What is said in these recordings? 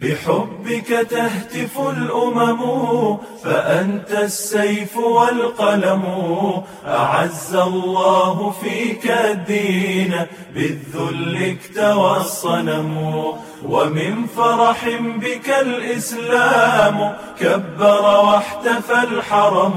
بحبك تهتف الأمم فأنت السيف والقلم. أعز الله فيك الدين بالذل اكتوى الصنم. ومن فرح بك الإسلام كبر واحتفى الحرم.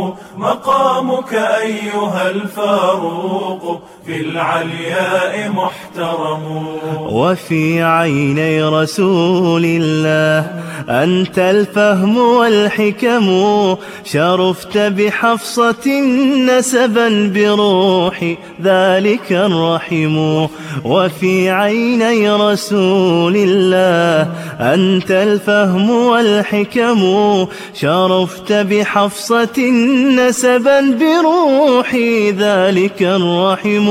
مقامك أيها الفاروق في العلياء محترم. وفي عيني رسول الله أنت الفهم والحكم. شرفت بحفصة نسبا بروح ذلك الرحم. وفي عيني رسول الله أنت الفهم والحكم. شرفت بحفصة نسبا بروح ذلك الرحم.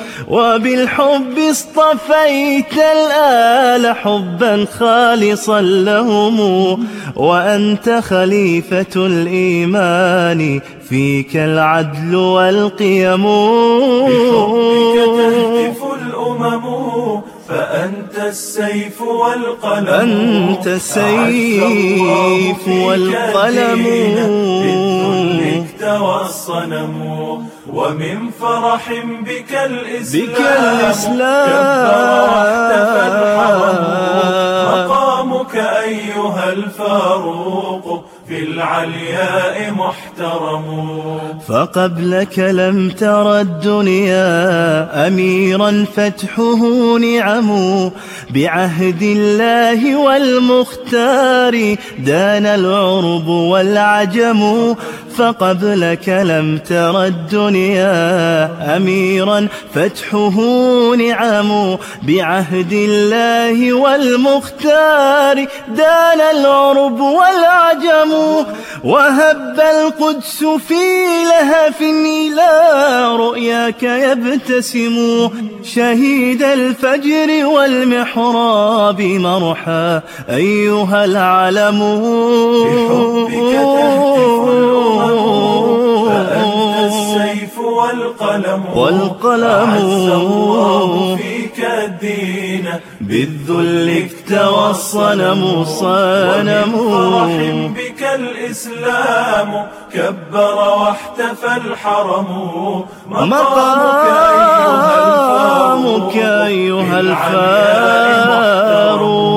وبالحب اصطفيت الآل حبا خالصا لهم. وأنت خليفة الإيمان فيك العدل والقيم. بحبك تهتف الأمم فأنت السيف والقلم. أنت السيف والقلم بالذل اكتوى الصنم. ومن فرح بك الإسلام كبر واحتفى الحرم. مقامك أيها الفاروق في العلياء محترم. فقبلك لم تر الدنيا أميرا فتحه نعم. بعهد الله والمختار دان العرب والعجم. فقبلك لم تر الدنيا أميرا فتحه نعم. بعهد الله والمختار دان العرب والعجم. وهب القدس في لهف إلى رؤياك يبتسم. شهيد الفجر والمحراب مرحى أيها العلم. بحبك تهتف الأمم فأنت السيف والقلم. أعز الله فيك الدين بالذل اكتوى الصنم. ومن فرح بك الإسلام كبر واحتفى الحرم. مقامك أيها الفاروق